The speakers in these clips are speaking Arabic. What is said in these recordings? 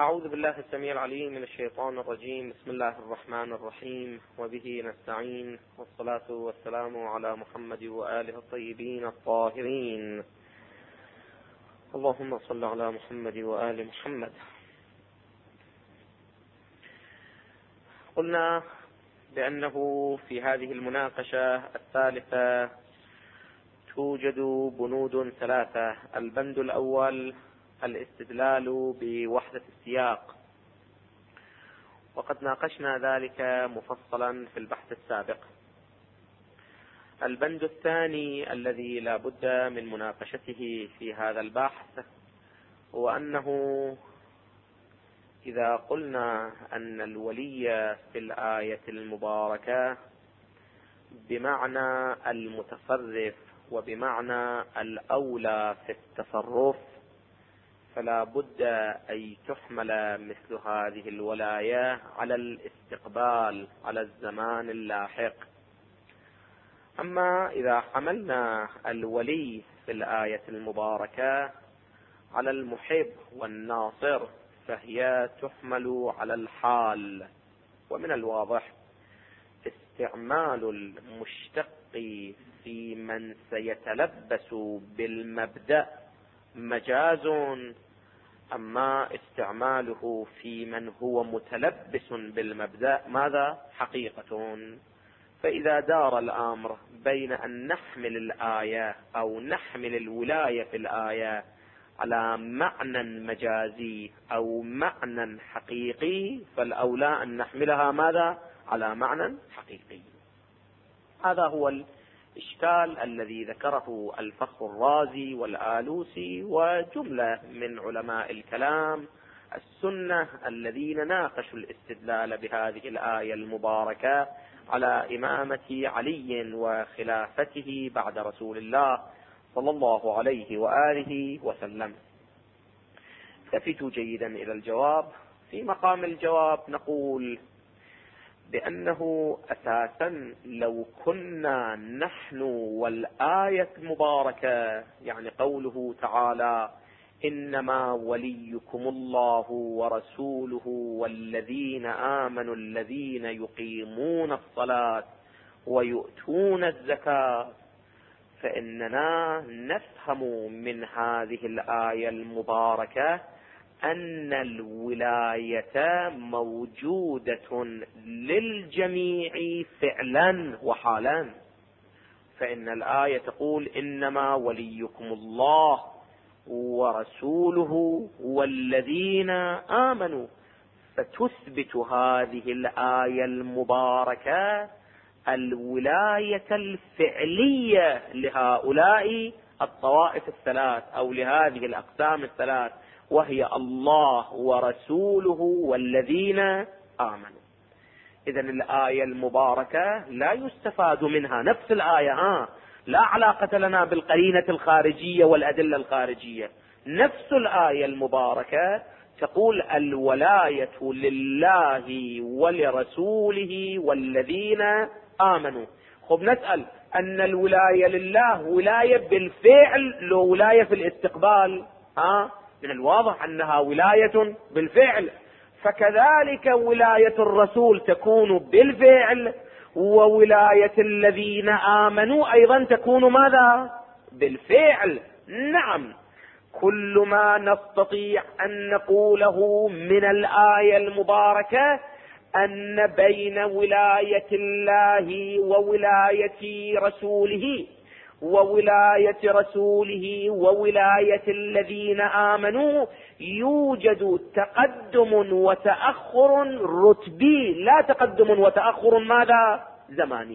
أعوذ بالله السميع العليم من الشيطان الرجيم. بسم الله الرحمن الرحيم، وبه نستعين، والصلاة والسلام على محمد وآله الطيبين الطاهرين. اللهم صل على محمد وآل محمد. قلنا بأنه في هذه المناقشة الثالثة توجد بنود ثلاثة. البند الأول الاستدلال بوحدة السياق، وقد ناقشنا ذلك مفصلا في البحث السابق. البند الثاني الذي لا بد من مناقشته في هذا البحث هو أنه إذا قلنا أن الولي في الآية المباركة بمعنى المتصرف وبمعنى الأولى في التصرف، فلا بد أن تحمل مثل هذه الولاية على الاستقبال، على الزمان اللاحق. أما إذا حملنا الولي في الآية المباركة على المحب والناصر فهي تحمل على الحال. ومن الواضح استعمال المشتق في من سيتلبس بالمبدأ مجاز، أما استعماله في من هو متلبس بالمبدأ ماذا؟ حقيقة. فإذا دار الأمر بين أن نحمل الآية أو نحمل الولاية في الآية على معنى مجازي أو معنى حقيقي، فالأولى أن نحملها ماذا؟ على معنى حقيقي. هذا هو الإشكال الذي ذكره الفخر الرازي والآلوسي وجملة من علماء الكلام السنة الذين ناقشوا الاستدلال بهذه الآية المباركة على إمامة علي وخلافته بعد رسول الله صلى الله عليه وآله وسلم. التفتوا جيدا إلى الجواب. في مقام الجواب نقول بأنه أساسا لو كنا نحن والآية المباركة، يعني قوله تعالى إنما وليكم الله ورسوله والذين آمنوا الذين يقيمون الصلاة ويؤتون الزكاة، فإننا نفهم من هذه الآية المباركة أن الولاية موجودة للجميع فعلا وحالا. فإن الآية تقول إنما وليكم الله ورسوله والذين آمنوا، فتثبت هذه الآية المباركة الولاية الفعلية لهؤلاء الطوائف الثلاث أو لهذه الأقسام الثلاث، وهي الله ورسوله والذين آمنوا. إذن الآية المباركة لا يستفاد منها نفس الآية، لا علاقة لنا بالقرينة الخارجية والأدلة الخارجية. نفس الآية المباركة تقول الولاية لله ولرسوله والذين آمنوا. خب نسأل أن الولاية لله ولاية بالفعل لو ولاية في الاستقبال؟ من الواضح أنها ولاية بالفعل. فكذلك ولاية الرسول تكون بالفعل، وولاية الذين آمنوا أيضا تكون ماذا؟ بالفعل. نعم، كل ما نستطيع أن نقوله من الآية المباركة أن بين ولاية الله وولاية رسوله وولاية رسوله وولاية الذين آمنوا يوجد تقدم وتأخر رتبي، لا تقدم وتأخر ماذا؟ زماني.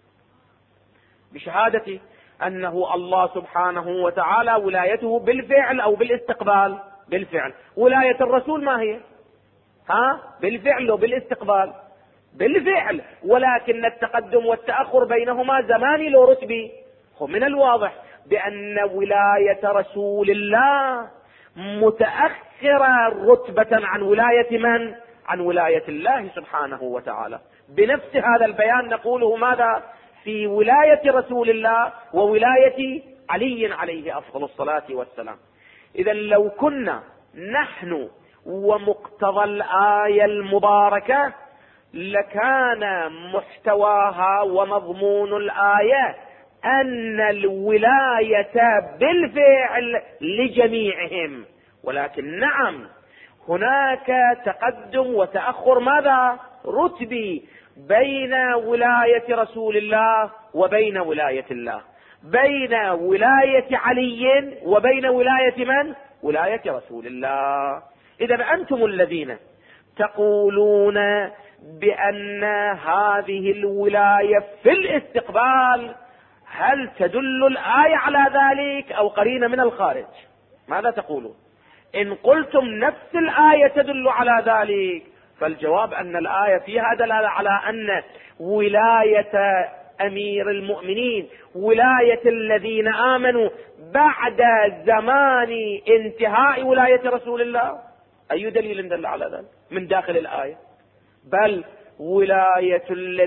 بشهادة أنه الله سبحانه وتعالى ولايته بالفعل أو بالاستقبال؟ بالفعل. ولاية الرسول ما هي؟ بالفعل وبالاستقبال؟ بالفعل، ولكن التقدم والتأخر بينهما زماني لو رتبي. من الواضح بأن ولاية رسول الله متأخرة رتبة عن ولاية من؟ عن ولاية الله سبحانه وتعالى. بنفس هذا البيان نقوله ماذا؟ في ولاية رسول الله وولاية علي عليه أفضل الصلاة والسلام. إذا لو كنا نحن ومقتضى الآية المباركة لكان محتواها ومضمون الآية أن الولاية بالفعل لجميعهم، ولكن نعم هناك تقدم وتأخر ماذا؟ رتبي بين ولاية رسول الله وبين ولاية الله، بين ولاية علي وبين ولاية من؟ ولاية رسول الله. إذا أنتم الذين تقولون بأن هذه الولاية في الاستقبال، هل تدل الآية على ذلك أو قرينة من الخارج؟ ماذا تقولون؟ إن قلتم نفس الآية تدل على ذلك، فالجواب أن الآية فيها دلالة على أن ولاية أمير المؤمنين، ولاية الذين آمنوا بعد زمان انتهاء ولاية رسول الله. أي دليل دل على ذلك من داخل الآية؟ بل ولاية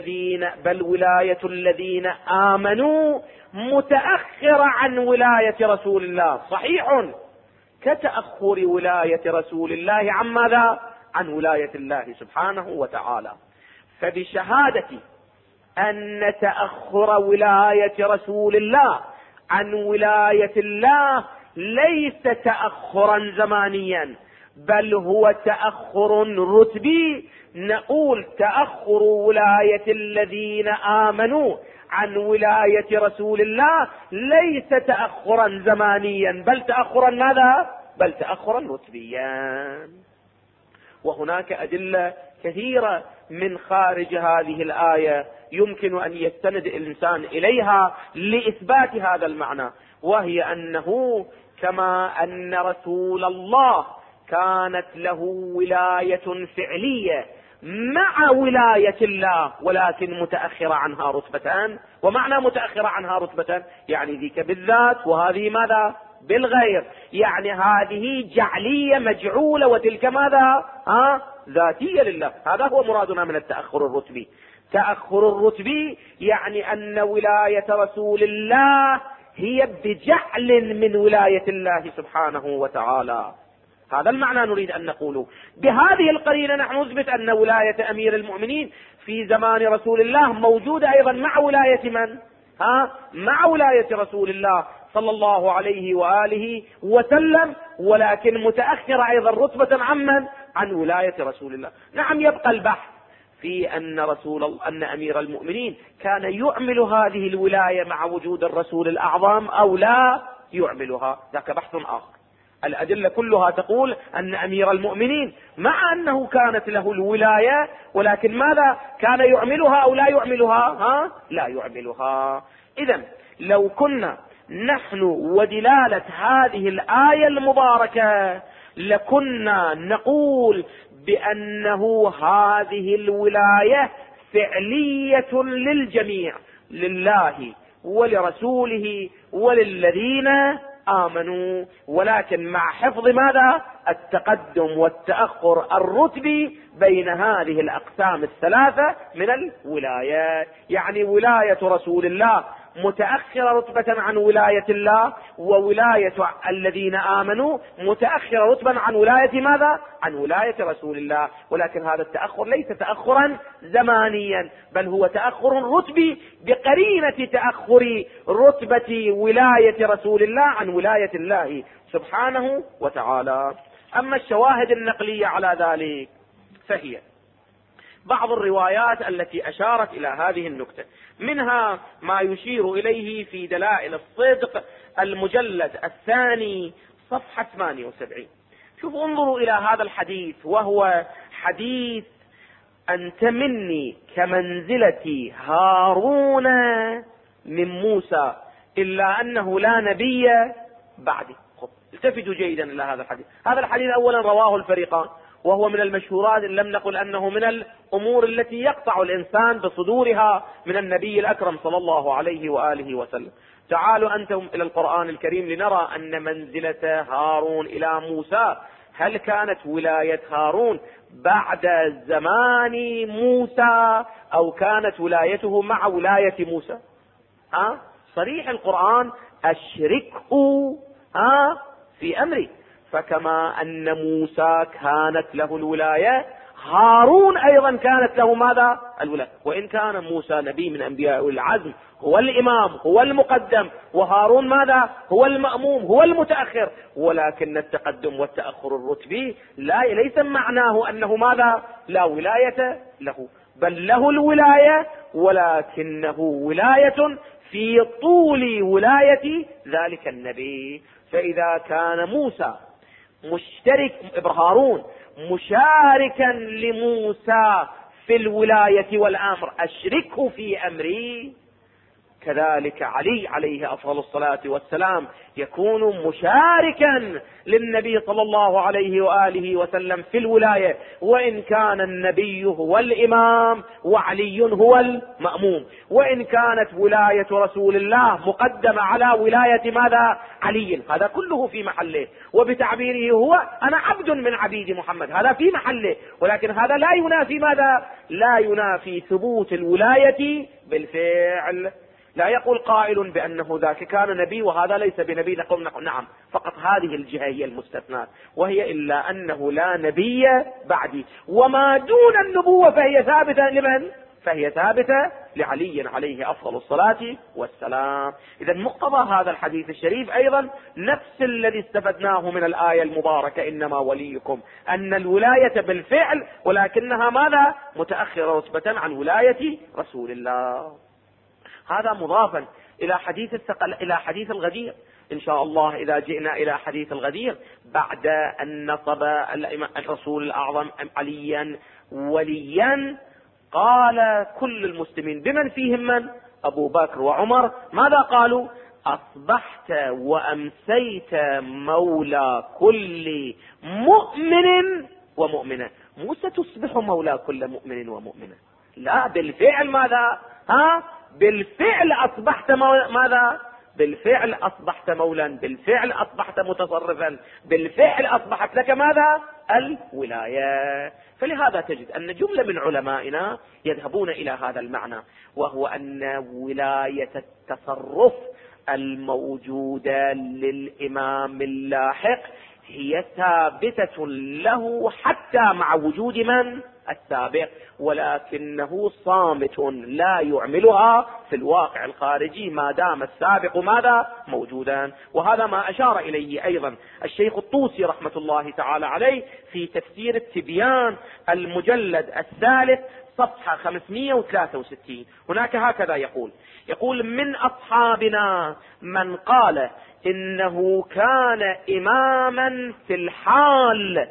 الذين آمنوا متأخرة عن ولاية رسول الله، صحيح كتأخر ولاية رسول الله عن ماذا؟ عن ولاية الله سبحانه وتعالى. فبشهادة أن تأخر ولاية رسول الله عن ولاية الله ليس تأخرا زمانيا، بل هو تأخر رتبي. نقول تأخر ولاية الذين آمنوا عن ولاية رسول الله ليس تأخرا زمانيا، بل تأخرا ماذا؟ بل تأخرا رتبيا. وهناك أدلة كثيرة من خارج هذه الآية يمكن أن يستند الإنسان إليها لإثبات هذا المعنى، وهي أنه كما أن رسول الله كانت له ولاية فعلية مع ولاية الله ولكن متأخرة عنها رتبة. ومعنى متأخرة عنها رتبة يعني ذيك بالذات وهذه ماذا؟ بالغير، يعني هذه جعلية مجعولة وتلك ماذا؟ ذاتية لله. هذا هو مرادنا من التأخر الرتبي. تأخر الرتبي يعني أن ولاية رسول الله هي بجعل من ولاية الله سبحانه وتعالى. هذا المعنى نريد أن نقوله. بهذه القرينة نحن نثبت أن ولاية أمير المؤمنين في زمان رسول الله موجودة أيضا مع ولاية من؟ مع ولاية رسول الله صلى الله عليه وآله وسلم، ولكن متأخرة أيضا رتبة عمن؟ عن ولاية رسول الله. نعم يبقى البحث في أن أمير المؤمنين كان يعمل هذه الولاية مع وجود الرسول الأعظم أو لا يعملها، ذاك بحث آخر. الأدلة كلها تقول أن أمير المؤمنين مع أنه كانت له الولاية ولكن ماذا؟ كان يعملها أو لا يعملها؟ لا يعملها. إذن لو كنا نحن ودلالة هذه الآية المباركة لكنا نقول بأنه هذه الولاية فعلية للجميع، لله ولرسوله وللذين آمنوا، ولكن مع حفظ ماذا؟ التقدم والتأخر الرتبي بين هذه الأقسام الثلاثة من الولايات. يعني ولاية رسول الله متأخرة رتبة عن ولاية الله، وولاية الذين آمنوا متأخرة رتبة عن ولاية ماذا؟ عن ولاية رسول الله. ولكن هذا التأخر ليس تأخرا زمانيا، بل هو تأخر رتبي بقرينة تأخر رتبة ولاية رسول الله عن ولاية الله سبحانه وتعالى. أما الشواهد النقلية على ذلك فهي بعض الروايات التي أشارت إلى هذه النكتة، منها ما يشير إليه في دلائل الصدق المجلد الثاني صفحة 78. شوفوا انظروا إلى هذا الحديث، وهو حديث أنت مني كمنزلة هارون من موسى إلا أنه لا نبي بعدي. التفتوا جيدا إلى هذا الحديث. هذا الحديث أولا رواه الفريقان، وهو من المشهورات، إن لم نقل أنه من الأمور التي يقطع الإنسان بصدورها من النبي الأكرم صلى الله عليه وآله وسلم. تعالوا أنتم إلى القرآن الكريم لنرى أن منزلة هارون إلى موسى، هل كانت ولاية هارون بعد زمان موسى أو كانت ولايته مع ولاية موسى؟ صريح القرآن أشركه في أمري. فكما أن موسى كانت له الولاية، هارون أيضا كانت له ماذا؟ الولاية. وإن كان موسى نبي من أنبياء العزم، هو الإمام، هو المقدم، وهارون ماذا؟ هو المأموم، هو المتأخر، ولكن التقدم والتأخر الرتبي ليس معناه أنه ماذا؟ لا ولاية له، بل له الولاية، ولكنه ولاية في طول ولاية ذلك النبي. فإذا كان موسى هارون مشاركا لموسى في الولاية والأمر، أشركه في أمري، كذلك علي عليه أفضل الصلاة والسلام يكون مشاركا للنبي صلى الله عليه وآله وسلم في الولاية، وإن كان النبي هو الإمام وعلي هو المأموم، وإن كانت ولاية رسول الله مقدمة على ولاية ماذا؟ علي. هذا كله في محله، وبتعبيره هو أنا عبد من عبيد محمد، هذا في محله، ولكن هذا لا ينافي ماذا؟ لا ينافي ثبوت الولاية بالفعل. لا يقول قائل بأنه ذاك كان نبي وهذا ليس بنبي، نقول نعم، فقط هذه الجهة هي المستثناة، وهي إلا أنه لا نبي بعدي، وما دون النبوة فهي ثابتة لمن؟ فهي ثابتة لعلي عليه أفضل الصلاة والسلام. إذا مقتضى هذا الحديث الشريف أيضا نفس الذي استفدناه من الآية المباركة إنما وليكم، أن الولاية بالفعل، ولكنها ماذا؟ متأخرة رتبة عن ولاية رسول الله. هذا مضافا إلى حديث الغدير. إن شاء الله إذا جئنا إلى حديث الغدير بعد أن نصب الرسول الأعظم عليا وليا، قال كل المسلمين بمن فيهم من؟ أبو بكر وعمر، ماذا قالوا؟ أصبحت وأمسيت مولى كل مؤمن ومؤمنة. مو ستصبح مولى كل مؤمن ومؤمنة، لا، بالفعل ماذا؟ بالفعل أصبحت ماذا؟ بالفعل أصبحت مولا، بالفعل أصبحت متصرفا، بالفعل أصبحت لك ماذا؟ الولاية. فلهذا تجد أن جملة من علمائنا يذهبون إلى هذا المعنى، وهو أن ولاية التصرف الموجودة للإمام اللاحق هي ثابتة له حتى مع وجود من؟ السابق، ولكنه صامت لا يعملها في الواقع الخارجي ما دام السابق ماذا؟ موجودا. وهذا ما أشار إليه أيضا الشيخ الطوسي رحمة الله تعالى عليه في تفسير التبيان المجلد الثالث صفحة 563. هناك هكذا يقول من أصحابنا من قال إنه كان إماما في الحال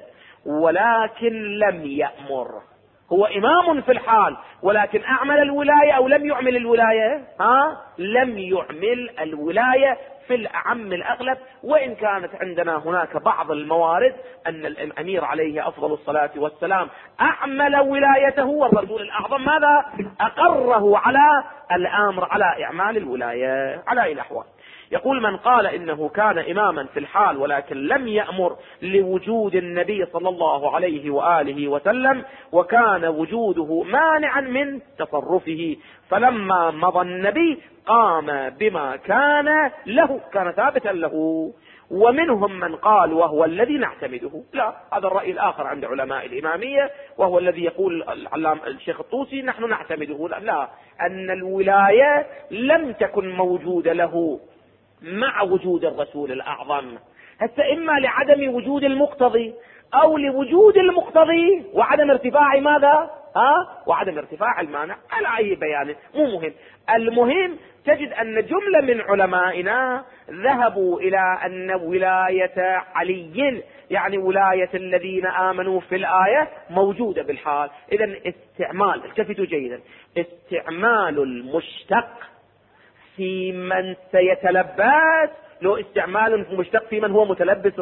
ولكن لم يأمر. هو إمام في الحال ولكن أعمل الولاية أو لم يعمل الولاية؟ لم يعمل الولاية في الأعم الأغلب، وإن كانت عندنا هناك بعض الموارد أن الأمير عليه أفضل الصلاة والسلام أعمل ولايته، والرسول الأعظم ماذا؟ أقره على الأمر على إعمال الولاية على الأحوال. يقول من قال إنه كان إماما في الحال ولكن لم يأمر لوجود النبي صلى الله عليه وآله وسلم، وكان وجوده مانعا من تصرفه، فلما مضى النبي قام بما كان له، كان ثابتا له. ومنهم من قال وهو الذي نعتمده، لا، هذا الرأي الآخر عند علماء الإمامية، وهو الذي يقول الشيخ الطوسي نحن نعتمده، لا، أن الولاية لم تكن موجودة له مع وجود الرسول الأعظم، هسه إما لعدم وجود المقتضي أو لوجود المقتضي وعدم ارتفاع ماذا؟ وعدم ارتفاع المانع، على أي بيان مو مهم. المهم تجد أن جملة من علمائنا ذهبوا إلى أن ولاية علي يعني ولاية الذين آمنوا في الآية موجودة بالحال. إذن استعمال، التفتوا جيدا، استعمال المشتق في من سيتلبس لو استعمال مشتق في من هو متلبس.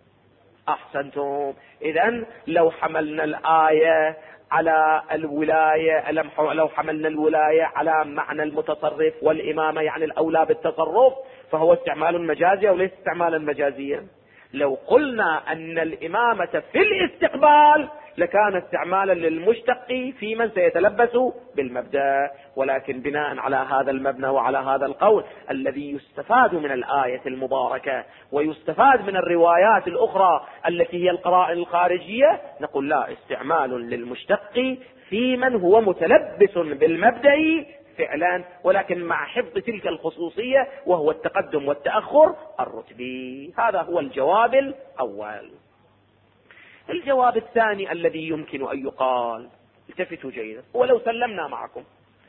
أحسنتم. إذن لو حملنا الآية على الولاية، لو حملنا الولاية على معنى المتصرف والإمامة يعني الأولى بالتصرف، فهو استعمال مجازي أو ليس استعمالا مجازيا. لو قلنا أن الإمامة في الاستقبال لكان استعمالا للمشتق في من سيتلبس بالمبدأ. ولكن بناء على هذا المبنى وعلى هذا القول الذي يستفاد من الآية المباركة ويستفاد من الروايات الأخرى التي هي القرائن الخارجية، نقول لا، استعمال للمشتق في من هو متلبس بالمبدأ فعلا، ولكن مع حفظ تلك الخصوصية وهو التقدم والتأخر الرتبي. هذا هو الجواب الأول. الجواب الثاني الذي يمكن أن يقال، التفتوا جيدا، ولو سلمنا معكم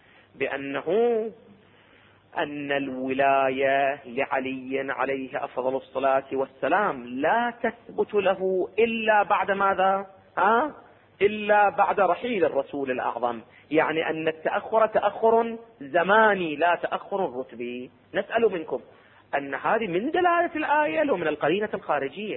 أن الولاية لعلي عليه أفضل الصلاة والسلام لا تثبت له إلا بعد ماذا؟ إلا بعد رحيل الرسول الأعظم، يعني أن التأخر تأخر زماني لا تأخر رتبي. نسأل منكم أن هذه من دلالة الآية ومن القرينة الخارجية.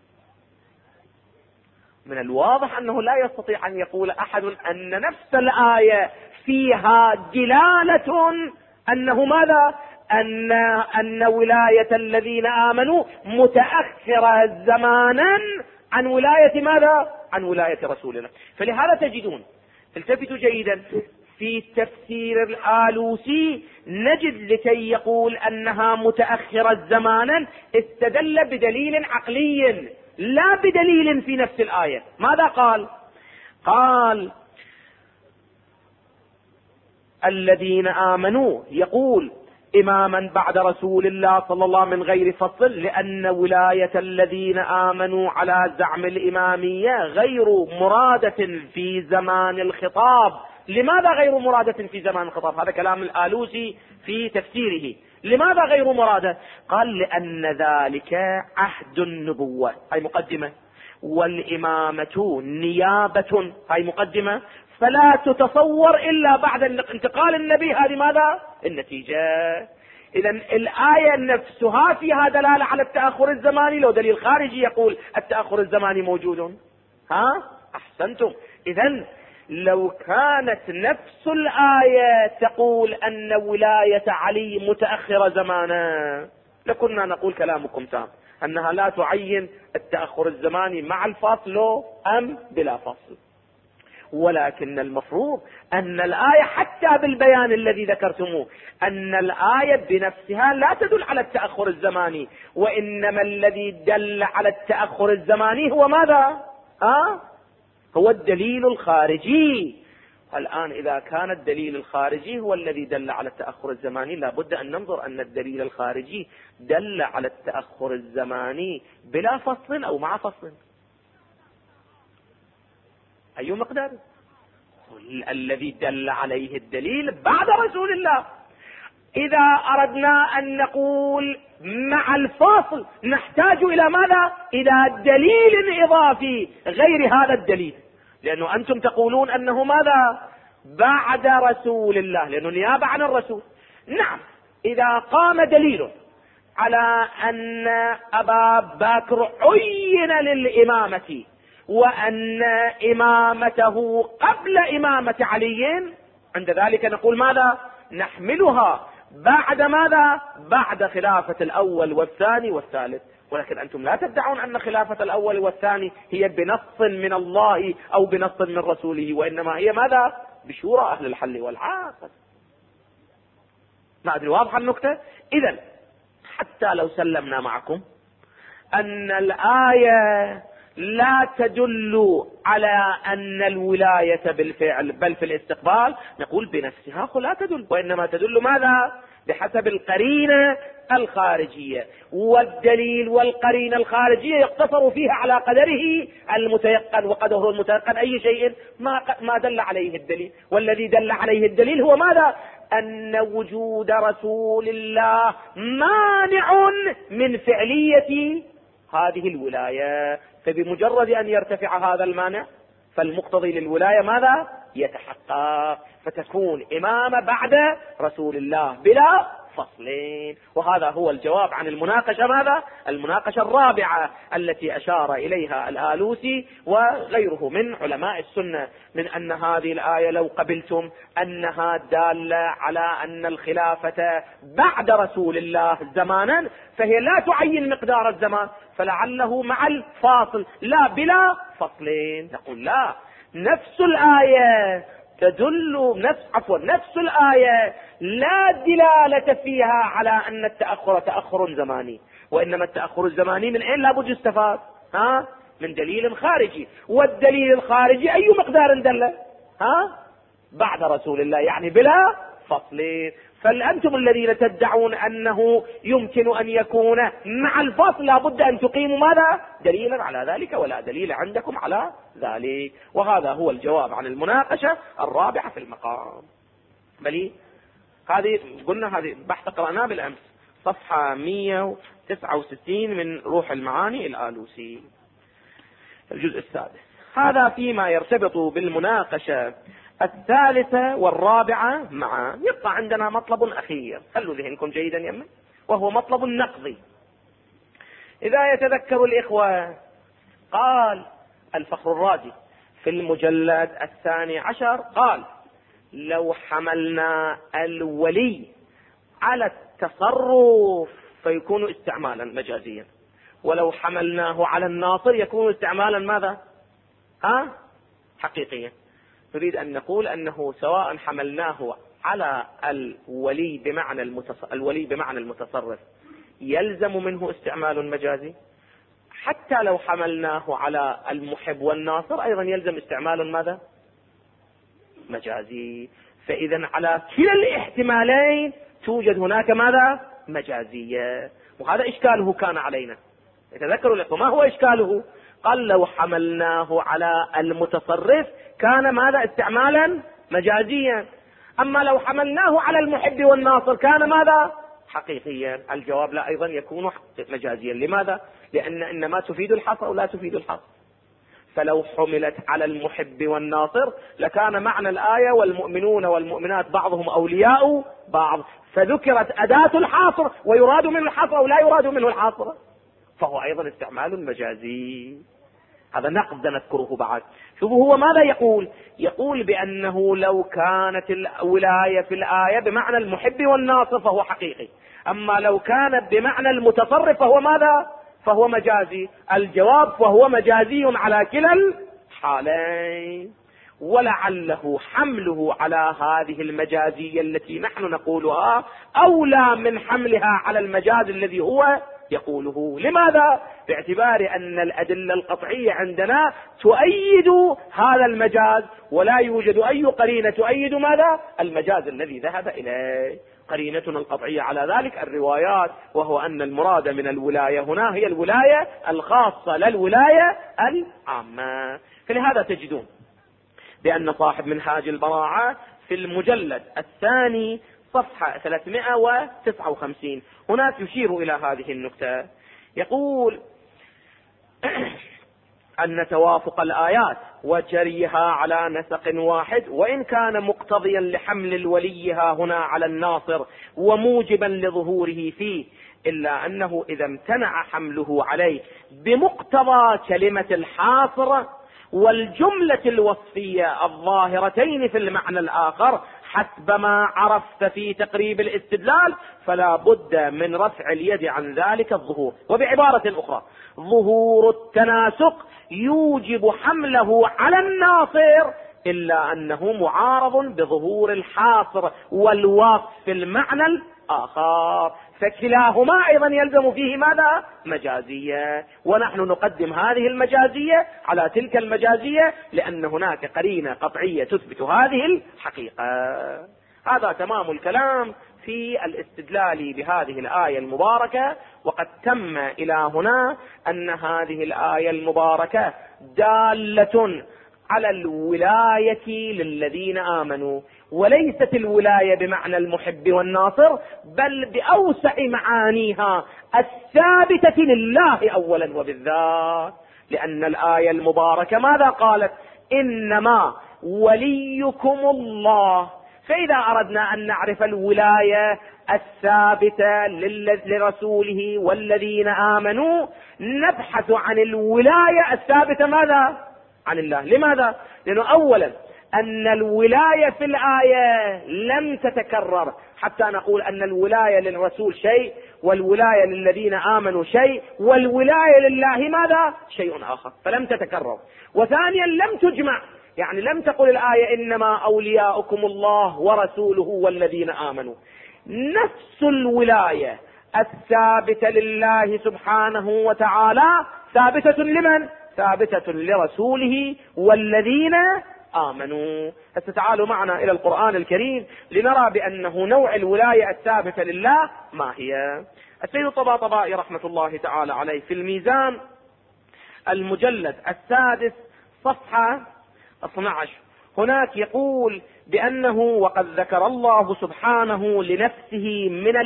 من الواضح أنه لا يستطيع أن يقول أحد أن نفس الآية فيها دلالة أنه ماذا؟ أن ولاية الذين آمنوا متأخرة زمانا عن ولاية ماذا؟ عن ولاية رسول الله. فلهذا تجدون، التفتوا جيدا، في تفسير الآلوسي نجد لكي يقول أنها متأخرة زمانا استدل بدليل عقلي لا بدليل في نفس الآية. ماذا قال؟ قال الذين آمنوا، يقول إماما بعد رسول الله صلى الله عليه وسلم من غير فصل، لأن ولاية الذين آمنوا على زعم الإمامية غير مرادة في زمان الخطاب. لماذا غير مرادة في زمان الخطاب؟ هذا كلام الآلوسي في تفسيره. لماذا غير مرادة؟ قال لأن ذلك عهد النبوة، هاي مقدمة، والإمامة نيابة، هاي مقدمة، فلا تتصور إلا بعد انتقال النبي. هذه ماذا؟ النتيجة. إذن الآية نفسها فيها دلالة على التأخر الزماني، لو دليل خارجي يقول التأخر الزماني موجود. أحسنتم. إذن لو كانت نفس الآية تقول أن ولاية علي متأخرة زمانا لكنا نقول كلامكم تام، أنها لا تعين التأخر الزماني مع الفاصل أم بلا فاصل. ولكن المفروض أن الآية حتى بالبيان الذي ذكرتموه أن الآية بنفسها لا تدل على التأخر الزماني، وإنما الذي دل على التأخر الزماني هو ماذا؟ هو الدليل الخارجي. الآن إذا كان الدليل الخارجي هو الذي دل على التأخر الزماني، لابد أن ننظر أن الدليل الخارجي دل على التأخر الزماني بلا فصل أو مع فصل. أي مقدار؟ الذي دل عليه الدليل بعد رسول الله. إذا أردنا أن نقول مع الفاصل نحتاج إلى ماذا؟ إلى دليل إضافي غير هذا الدليل، لأنه أنتم تقولون أنه ماذا؟ بعد رسول الله، لأنه نيابة عن الرسول. نعم، إذا قام دليل على أن أبا بكر عين للإمامة وأن إمامته قبل إمامة علي، عند ذلك نقول ماذا؟ نحملها بعد ماذا؟ بعد خلافة الأول والثاني والثالث. ولكن أنتم لا تدعون أن خلافة الأول والثاني هي بنص من الله أو بنص من رسوله، وإنما هي ماذا؟ بشورى أهل الحل والعقد. ما أدري واضحة النكتة؟ إذن حتى لو سلمنا معكم أن الآية لا تدل على أن الولاية بالفعل بل في الاستقبال، نقول بنفسها لا تدل، وإنما تدل ماذا؟ بحسب القرينة الخارجية، والدليل والقرينة الخارجية يقتصر فيها على قدره المتيقن، وقدره المتيقن أي شيء ما دل عليه الدليل. والذي دل عليه الدليل هو ماذا؟ أن وجود رسول الله مانع من فعلية هذه الولاية، فبمجرد أن يرتفع هذا المانع فالمقتضي للولاية ماذا؟ يتحقق، فتكون إمامة بعد رسول الله بلا فصلين. وهذا هو الجواب عن المناقشة ماذا؟ المناقشة الرابعة التي أشار إليها الآلوسي وغيره من علماء السنة، من أن هذه الآية لو قبلتم أنها دالة على أن الخلافة بعد رسول الله زمانا، فهي لا تعين مقدار الزمان، فلعله مع الفاصل لا بلا فصلين. نقول لا، نفس الآية تدل نفس الآية لا دلالة فيها على أن التأخر تأخر زماني، وإنما التأخر الزماني من أين لابد يستفاد؟ من دليل خارجي، والدليل الخارجي أي مقدار دل؟ بعد رسول الله، يعني بلا فصل. فأنتم الذين تدعون أنه يمكن أن يكون مع الفصل لابد أن تقيموا ماذا؟ دليلا على ذلك، ولا دليل عندكم على ذلك. وهذا هو الجواب عن المناقشة الرابعة في المقام. بل هذه قلنا هذه بحث قرأناه بالأمس، صفحة 169 من روح المعاني الآلوسي، الجزء السادس. هذا فيما يرتبط بالمناقشة الثالثة والرابعة معا. يبقى عندنا مطلب أخير، خلوا ذهنكم جيدا يمن، وهو مطلب النقضي. إذا يتذكر الإخوة، قال الفخر الرازي في المجلد 12 قال: لو حملنا الولي على التصرف فيكون استعمالا مجازيا، ولو حملناه على الناصر يكون استعمالا ماذا؟ حقيقيا. نريد أن نقول أنه سواء حملناه على الولي بمعنى المتصرف يلزم منه استعمال مجازي، حتى لو حملناه على المحب والناصر أيضا يلزم استعمال ماذا؟ مجازي. فإذا على كلا الاحتمالين توجد هناك ماذا؟ مجازية. وهذا إشكاله كان علينا. يتذكروا لكم ما هو إشكاله؟ قال: لو حملناه على المتصرف كان ماذا؟ استعمالا مجازيا. أما لو حملناه على المحب والناصر كان ماذا؟ حقيقيا. الجواب لا، أيضا يكون مجازيا. لماذا؟ لأن إنما تفيد الحصر ولا تفيد الحصر. فلو حملت على المحب والناصر لكان معنى الآية: والمؤمنون والمؤمنات بعضهم أولياء بعض، فذكرت أداة الحصر ويراد منه الحصر أو لا يراد منه الحصر، فهو أيضا استعمال مجازي. هذا نقد نذكره بعد. شوفوا هو ماذا يقول؟ يقول بأنه لو كانت الولاية في الآية بمعنى المحب والناصر فهو حقيقي، أما لو كانت بمعنى المتصرف فهو ماذا؟ فهو مجازي. الجواب: فهو مجازي على كلا الحالين. ولعله حمله على هذه المجازية التي نحن نقولها أولى من حملها على المجاز الذي هو يقوله. لماذا؟ باعتبار أن الأدلة القطعية عندنا تؤيد هذا المجاز، ولا يوجد أي قرينة تؤيد ماذا؟ المجاز الذي ذهب إليه. قرينتنا القطعية على ذلك الروايات، وهو أن المراد من الولاية هنا هي الولاية الخاصة لا الولاية العامة. فلهذا تجدون بأن صاحب منهاج البراعة في المجلد الثاني صفحة 359 هناك يشير إلى هذه النكتة. يقول أن توافق الآيات وجريها على نسق واحد وإن كان مقتضيا لحمل الوليها هنا على الناصر وموجبا لظهوره فيه، إلا أنه إذا امتنع حمله عليه بمقتضى كلمة الحاصر والجملة الوصفية الظاهرتين في المعنى الآخر حسب ما عرفت في تقريب الاستدلال، فلا بد من رفع اليد عن ذلك الظهور. وبعبارة أخرى: ظهور التناسق يوجب حمله على الناصر، إلا أنه معارض بظهور الحاصر والوصف في المعنى الآخر، فكلاهما أيضا يلزم فيه ماذا؟ مجازية. ونحن نقدم هذه المجازية على تلك المجازية لأن هناك قرينة قطعية تثبت هذه الحقيقة. هذا تمام الكلام في الاستدلال بهذه الآية المباركة. وقد تم إلى هنا أن هذه الآية المباركة دالة على الولاية للذين آمنوا، وليست الولاية بمعنى المحب والناصر، بل بأوسع معانيها الثابتة لله أولا وبالذات. لأن الآية المباركة ماذا قالت؟ إنما وليكم الله. فإذا أردنا أن نعرف الولاية الثابتة لرسوله والذين آمنوا، نبحث عن الولاية الثابتة ماذا؟ عن الله. لماذا؟ لأنه أولا أن الولاية في الآية لم تتكرر حتى نقول أن الولاية للرسول شيء، والولاية للذين آمنوا شيء، والولاية لله ماذا؟ شيء آخر، فلم تتكرر. وثانيا لم تجمع، يعني لم تقل الآية إنما أولياؤكم الله ورسوله والذين آمنوا. نفس الولاية الثابتة لله سبحانه وتعالى ثابتة لمن؟ ثابتة لرسوله والذين آمنوا. تعالوا معنا إلى القرآن الكريم لنرى بأنه نوع الولاية الثابتة لله ما هي. السيد الطباطبائي رحمة الله تعالى عليه في الميزان المجلد 6 صفحة 12 هناك يقول بأنه وقد ذكر الله سبحانه لنفسه من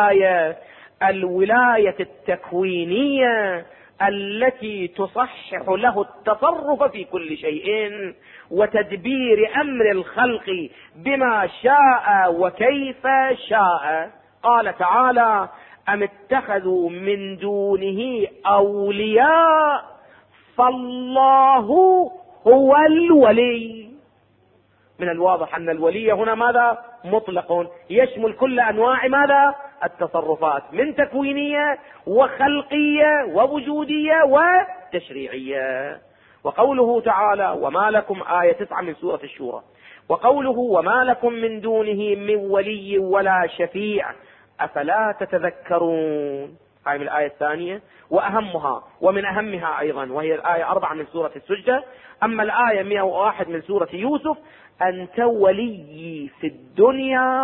الولاية التكوينية التي تصحح له التصرف في كل شيء وتدبير أمر الخلق بما شاء وكيف شاء. قال تعالى: أم اتخذوا من دونه أولياء فالله هو الولي. من الواضح أن الولي هنا ماذا؟ مطلق، يشمل كل أنواع ماذا؟ التصرفات، من تكوينية وخلقية ووجودية وتشريعية. وقوله تعالى: وما لكم، آية 9 من سورة الشورى، وقوله: وما لكم من دونه من ولي ولا شفيع أفلا تتذكرون. هاي من الآية الثانية وأهمها ومن أهمها أيضا، وهي الآية 4 من سورة السجدة. أما الآية 101 من سورة يوسف: أنت ولي في الدنيا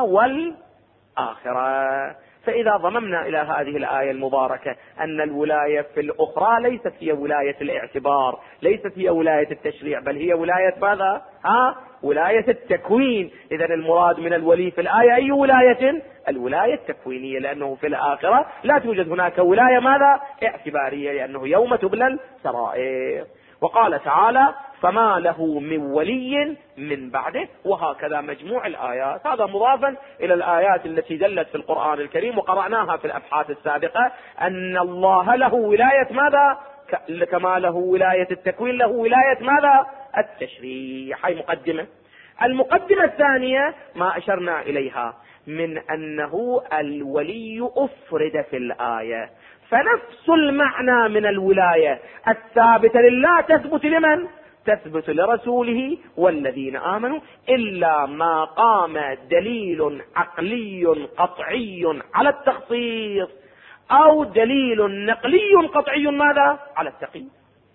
والآخرة. فإذا ضممنا إلى هذه الآية المباركة أن الولاية في الأخرى ليست هي ولاية الاعتبار، ليست هي ولاية التشريع، بل هي ولاية ماذا؟ ولاية التكوين. إذن المراد من الولي في الآية أي ولاية؟ الولاية التكوينية، لأنه في الآخرة لا توجد هناك ولاية ماذا؟ اعتبارية، لأنه يوم تبلى السرائر. وقال تعالى: فما له من ولي من بعده. وهكذا مجموع الآيات. هذا مضافا إلى الآيات التي دلت في القرآن الكريم وقرأناها في الأبحاث السابقة أن الله له ولاية ماذا؟ كما له ولاية التكوين له ولاية ماذا؟ التشريع. هاي مقدمة. المقدمة الثانية ما أشرنا إليها من أنه الولي أفرد في الآية، فنفس المعنى من الولاية الثابتة لله تثبت لمن؟ تثبت لرسوله والذين آمنوا، إلا ما قام دليل عقلي قطعي على التخصيص أو دليل نقلي قطعي ماذا؟ على التقييد.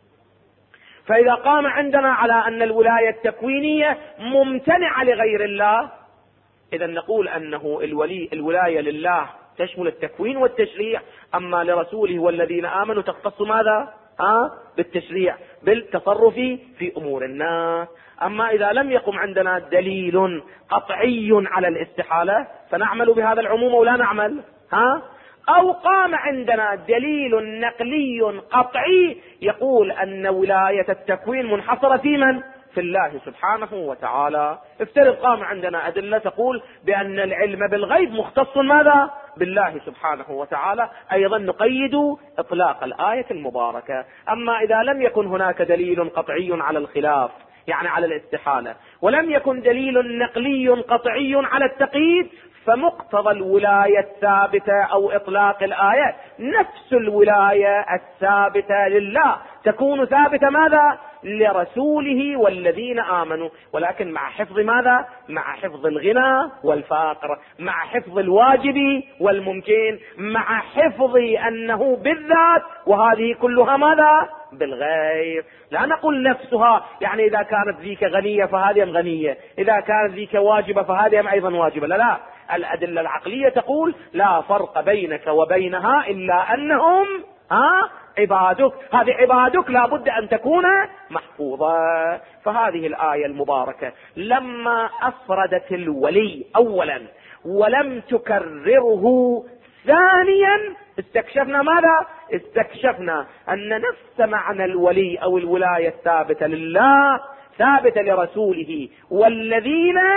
فإذا قام عندنا على أن الولاية التكوينية ممتنعة لغير الله، إذا نقول أنه الولاية لله تشمل التكوين والتشريع، أما لرسوله والذين آمنوا تختص ماذا؟ بالتشريع، بالتصرف في أمور الناس. أما إذا لم يقم عندنا دليل قطعي على الاستحالة فنعمل بهذا العموم ولا نعمل. أو قام عندنا دليل نقلي قطعي يقول أن ولاية التكوين منحصرة في من؟ في الله سبحانه وتعالى. افترض قام عندنا أدلة تقول بأن العلم بالغيب مختص ماذا؟ بالله سبحانه وتعالى، أيضا نقيد إطلاق الآية المباركة. أما إذا لم يكن هناك دليل قطعي على الخلاف، يعني على الاستحالة، ولم يكن دليل نقلي قطعي على التقييد، فمقتضى الولاية الثابتة أو إطلاق الآية نفس الولاية الثابتة لله تكون ثابتة ماذا؟ لرسوله والذين آمنوا، ولكن مع حفظ ماذا؟ مع حفظ الغنى والفقر، مع حفظ الواجب والممكن، مع حفظ أنه بالذات، وهذه كلها ماذا؟ بالغير. لا نقول نفسها، يعني إذا كانت ذيك غنية فهذه غنية، إذا كانت ذيك واجبة فهذه أيضا واجبة. لا، الأدلة العقلية تقول لا فرق بينك وبينها إلا أنهم عبادك. هذه عبادك لا بد أن تكون محفوظة. فهذه الآية المباركة لما أفردت الولي أولا ولم تكرره ثانيا، استكشفنا ماذا؟ استكشفنا أن نفس معنى الولي أو الولاية الثابتة لله ثابتة لرسوله والذين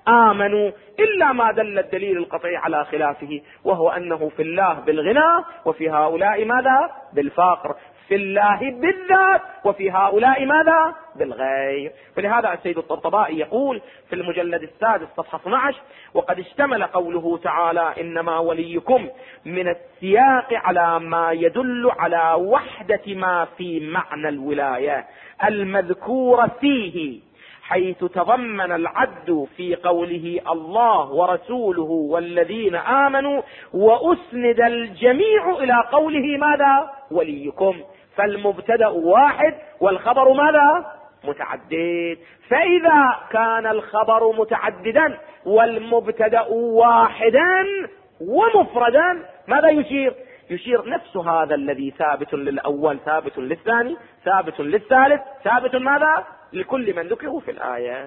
آمنوا، إلا ما دل الدليل القطعي على خلافه، وهو أنه في الله بالغنى، وفي هؤلاء ماذا؟ بالفقر، في الله بالذات، وفي هؤلاء ماذا؟ بالغير. فلهذا السيد الطبطبائي يقول في المجلد السادس صفحة 12: وقد اشتمل قوله تعالى إنما وليكم من السياق على ما يدل على وحدة ما في معنى الولاية المذكور فيه، حيث تضمن العد في قوله الله ورسوله والذين آمنوا، وأسند الجميع إلى قوله ماذا؟ وليكم. فالمبتدأ واحد والخبر ماذا؟ متعدد. فإذا كان الخبر متعددا والمبتدأ واحدا ومفردا، ماذا يشير؟ يشير نفس هذا الذي ثابت للأول ثابت للثاني ثابت للثالث ثابت ماذا؟ لكل من ذكره في الآية.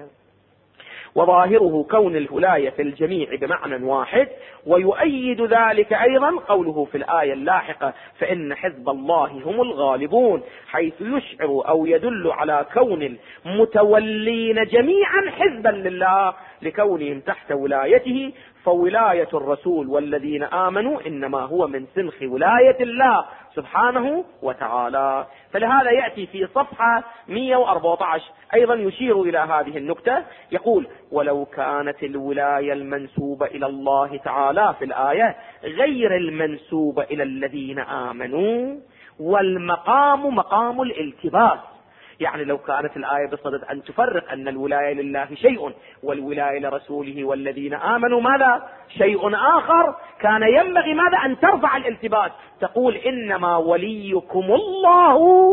وظاهره كون الولاية في الجميع بمعنى واحد، ويؤيد ذلك أيضا قوله في الآية اللاحقة: فإن حزب الله هم الغالبون، حيث يشعر أو يدل على كون المتولين جميعا حزبا لله لكونهم تحت ولايته، فولاية الرسول والذين آمنوا إنما هو من سنخ ولاية الله سبحانه وتعالى. فلهذا يأتي في صفحة 114 أيضا يشير إلى هذه النكتة، يقول: ولو كانت الولاية المنسوبة إلى الله تعالى في الآية غير المنسوبة إلى الذين آمنوا، والمقام مقام الالتباس، يعني لو كانت الآية بصدد أن تفرق أن الولاية لله شيء والولاية لرسوله والذين آمنوا ماذا؟ شيء آخر، كان ينبغي ماذا؟ أن ترفع الالتباس، تقول إنما وليكم الله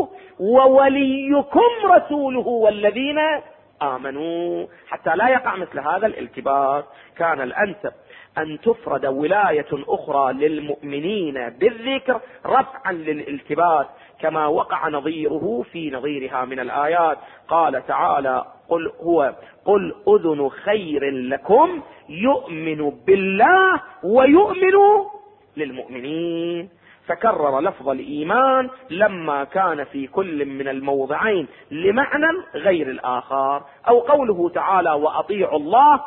ووليكم رسوله والذين آمنوا، حتى لا يقع مثل هذا الالتباس. كان الأنسب أن تفرد ولاية أخرى للمؤمنين بالذكر رفعا للالتباس، كما وقع نظيره في نظيرها من الآيات. قال تعالى: قل أذن خير لكم يؤمن بالله ويؤمن للمؤمنين، فكرر لفظ الإيمان لما كان في كل من الموضعين لمعنى غير الآخر. أو قوله تعالى: وأطيعوا الله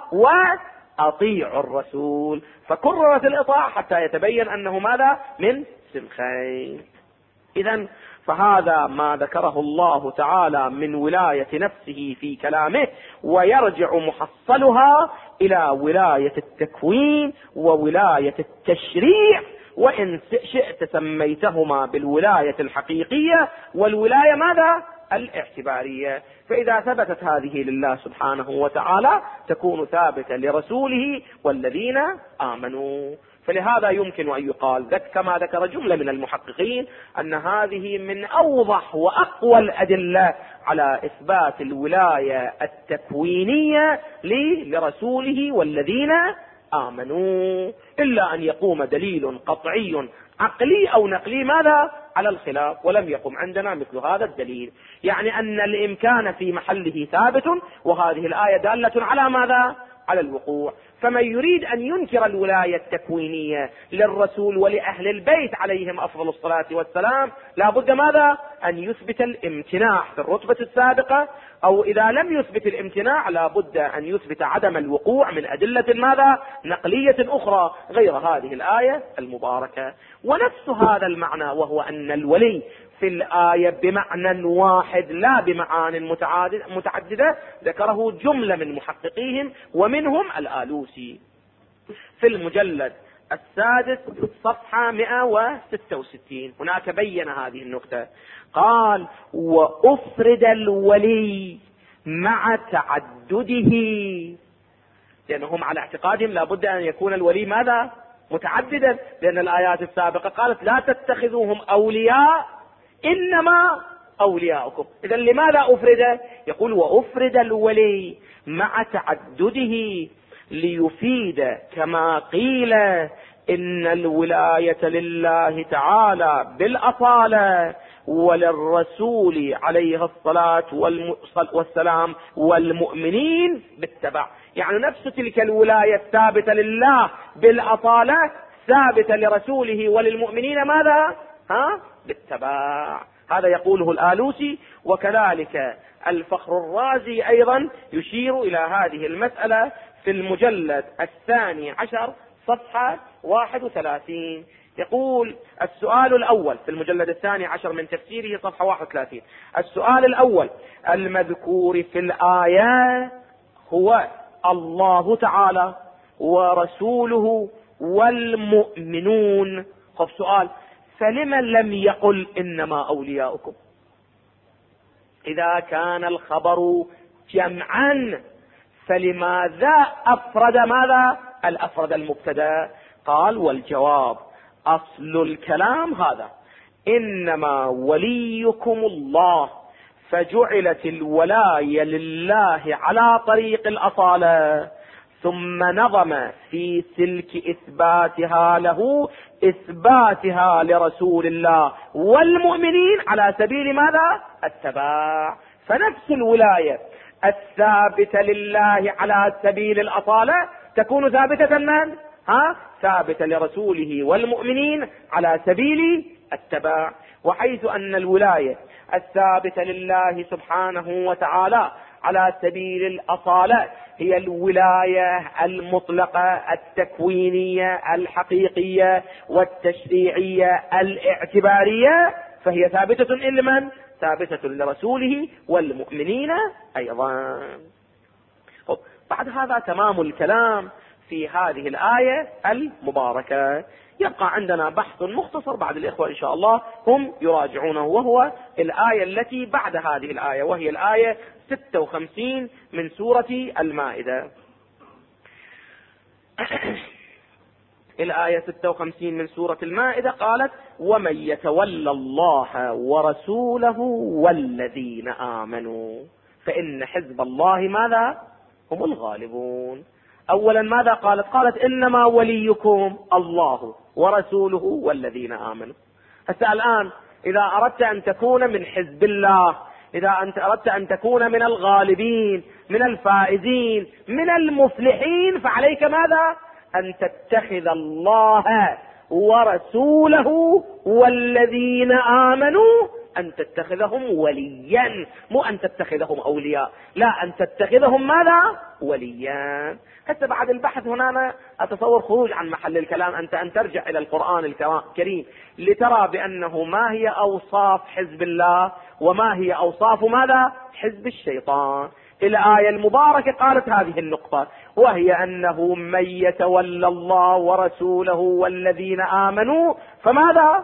وأطيعوا الرسول، فكررت الإطاعة حتى يتبين أنه ماذا؟ من سنخين. إذن فهذا ما ذكره الله تعالى من ولاية نفسه في كلامه، ويرجع محصلها إلى ولاية التكوين وولاية التشريع، وإن شئت سميتهما بالولاية الحقيقية والولاية ماذا؟ الاعتبارية. فإذا ثبتت هذه لله سبحانه وتعالى تكون ثابتة لرسوله والذين آمنوا. فلهذا يمكن أن يقال كما ذكر جملة من المحققين أن هذه من أوضح وأقوى الأدلة على إثبات الولاية التكوينية لرسوله والذين آمنوا، إلا أن يقوم دليل قطعي عقلي أو نقلي ماذا؟ على الخلاف، ولم يقم عندنا مثل هذا الدليل، يعني أن الإمكان في محله ثابت، وهذه الآية دالة على ماذا؟ على الوقوع. فمن يريد أن ينكر الولاية التكوينية للرسول ولأهل البيت عليهم أفضل الصلاة والسلام لا بد ماذا؟ أن يثبت الامتناع في الرتبة السابقة، أو إذا لم يثبت الامتناع لا بد أن يثبت عدم الوقوع من أدلة ماذا؟ نقلية أخرى غير هذه الآية المباركة. ونفس هذا المعنى، وهو أن الولي في الآية بمعنى واحد لا بمعان متعددة، ذكره جملة من محققيهم ومنهم الآلوسي في المجلد السادس صفحة 166. هناك بين هذه النقطة، قال: وأفرد الولي مع تعدده، لأنهم على اعتقادهم لا بد أن يكون الولي ماذا؟ متعددا، لأن الآيات السابقة قالت: لا تتخذوهم أولياء إنما أولياؤكم. إذا لماذا أفرد؟ يقول: وأفرد الولي مع تعدده ليفيد كما قيل إن الولاية لله تعالى بالأصالة وللرسول عليه الصلاة والسلام والمؤمنين بالتبع. يعني نفس تلك الولاية الثابتة لله بالأصالة ثابتة لرسوله وللمؤمنين ماذا؟ بالتبع. هذا يقوله الآلوسي. وكذلك الفخر الرازي أيضا يشير إلى هذه المسألة في المجلد 12 صفحة 31. يقول السؤال الأول في المجلد 12 من تفسيره صفحة 31. السؤال الأول: المذكور في الآية هو الله تعالى ورسوله والمؤمنون. خب سؤال: فلما لم يقل إنما أولياؤكم؟ إذا كان الخبر جمعا فلماذا أفرد الأفرد المبتدأ؟ قال: والجواب: أصل الكلام هذا: إنما وليكم الله، فجعلت الولاية لله على طريق الأصالة، ثم نظم في سلك إثباتها له إثباتها لرسول الله والمؤمنين على سبيل ماذا؟ التباع. فنفس الولاية الثابتة لله على سبيل الأصالة تكون ثابتة من؟ ثابتة لرسوله والمؤمنين على سبيل التباع. وحيث أن الولاية الثابتة لله سبحانه وتعالى على سبيل الأصالة هي الولاية المطلقة التكوينية الحقيقية والتشريعية الاعتبارية، فهي ثابتة لمن؟ ثابتة لرسوله والمؤمنين أيضا. بعد هذا تمام الكلام في هذه الآية المباركة. يبقى عندنا بحث مختصر بعد الإخوة إن شاء الله هم يراجعونه، وهو الآية التي بعد هذه الآية، وهي الآية 56 من سورة المائدة. الآية 56 من سورة المائدة قالت: ومن يتولى الله ورسوله والذين آمنوا فإن حزب الله ماذا؟ هم الغالبون. أولا ماذا قالت؟ قالت: إنما وليكم الله ورسوله والذين آمنوا. هسه الآن إذا أردت أن تكون من حزب الله، إذا أنت أردت أن تكون من الغالبين من الفائزين من المفلحين، فعليك ماذا؟ أن تتخذ الله ورسوله والذين آمنوا، أن تتخذهم وليا، مو أن تتخذهم أولياء، لا، أن تتخذهم ماذا؟ وليا. حتى بعد البحث هنا أنا أتصور خروج عن محل الكلام، أنت أن ترجع إلى القرآن الكريم لترى بأنه ما هي أوصاف حزب الله وما هي أوصاف ماذا؟ حزب الشيطان. الآية المباركة قالت هذه النقطة، وهي أنه من يتولى الله ورسوله والذين آمنوا فماذا؟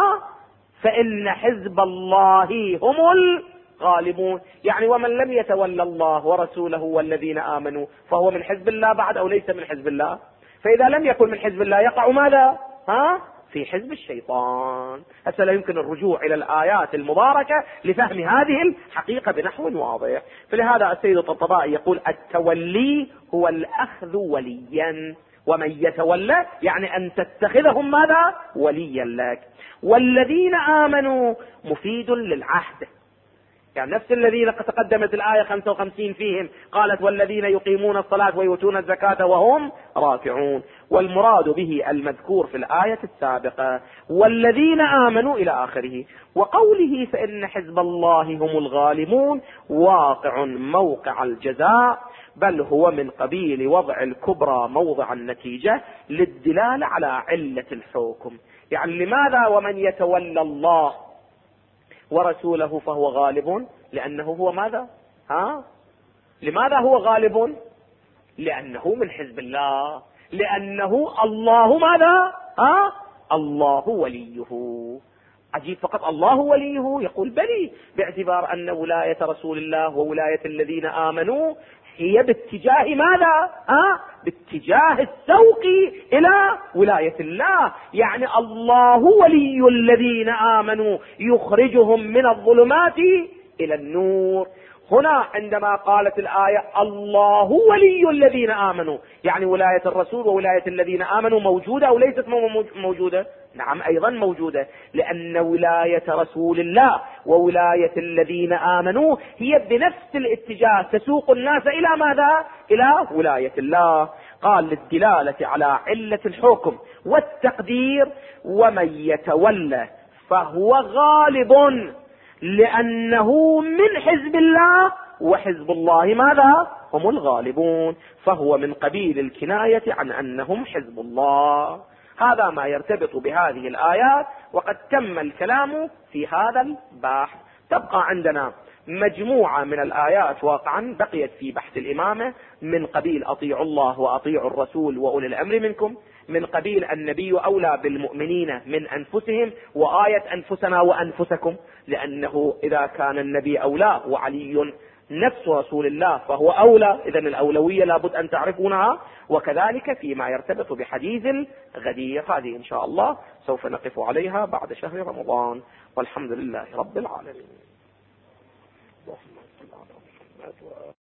فإن حزب الله هم الغالبون. يعني ومن لم يتولى الله ورسوله والذين آمنوا فهو من حزب الله بعد أو ليس من حزب الله؟ فإذا لم يكن من حزب الله يقع ماذا؟ في حزب الشيطان. هسه لا يمكن الرجوع إلى الآيات المباركة لفهم هذه الحقيقة بنحو واضح. فلهذا السيد الطبطبائي يقول: التولي هو الأخذ وليا، ومن يتولى يعني أن تتخذهم ماذا؟ وليا لك. والذين آمنوا مفيد للعهد، يعني نفس الذين تقدمت الآية 55 فيهم قالت: والذين يقيمون الصلاة ويؤتون الزكاة وهم راكعون. والمراد به المذكور في الآية السابقة والذين آمنوا إلى آخره. وقوله فإن حزب الله هم الغالبون واقع موقع الجزاء، بل هو من قبيل وضع الكبرى موضع النتيجة للدلالة على علة الحكم. يعني لماذا ومن يتولى الله ورسوله فهو غالب؟ لأنه هو ماذا؟ لماذا هو غالب؟ لأنه من حزب الله، لأنه الله ماذا؟ الله وليه. عجيب، فقط الله وليه؟ يقول بلي، باعتبار أن ولاية رسول الله وولاية الذين آمنوا هي باتجاه ماذا؟ باتجاه السوق إلى ولاية الله. يعني الله ولي الذين آمنوا يخرجهم من الظلمات إلى النور. هنا عندما قالت الآية الله ولي الذين آمنوا، يعني ولاية الرسول وولاية الذين آمنوا موجودة أو ليست موجودة؟ نعم أيضا موجودة، لأن ولاية رسول الله وولاية الذين آمنوا هي بنفس الاتجاه تسوق الناس إلى ماذا؟ إلى ولاية الله. قال للدلالة على علة الحكم والتقدير: ومن يتولى فهو غالب، لأنه من حزب الله وحزب الله ماذا؟ هم الغالبون. فهو من قبيل الكناية عن أنهم حزب الله. هذا ما يرتبط بهذه الآيات، وقد تم الكلام في هذا البحث. تبقى عندنا مجموعة من الآيات واقعا بقيت في بحث الإمامة، من قبيل أطيعوا الله وأطيعوا الرسول وأولي الأمر منكم، من قبيل النبي أولى بالمؤمنين من أنفسهم، وآية أنفسنا وأنفسكم، لأنه إذا كان النبي أولى وعلي نفس رسول الله فهو أولى، إذن الأولوية لابد أن تعرفونها. وكذلك فيما يرتبط بحديث الغدير، هذه إن شاء الله سوف نقف عليها بعد شهر رمضان، والحمد لله رب العالمين. اللهم صل على محمد.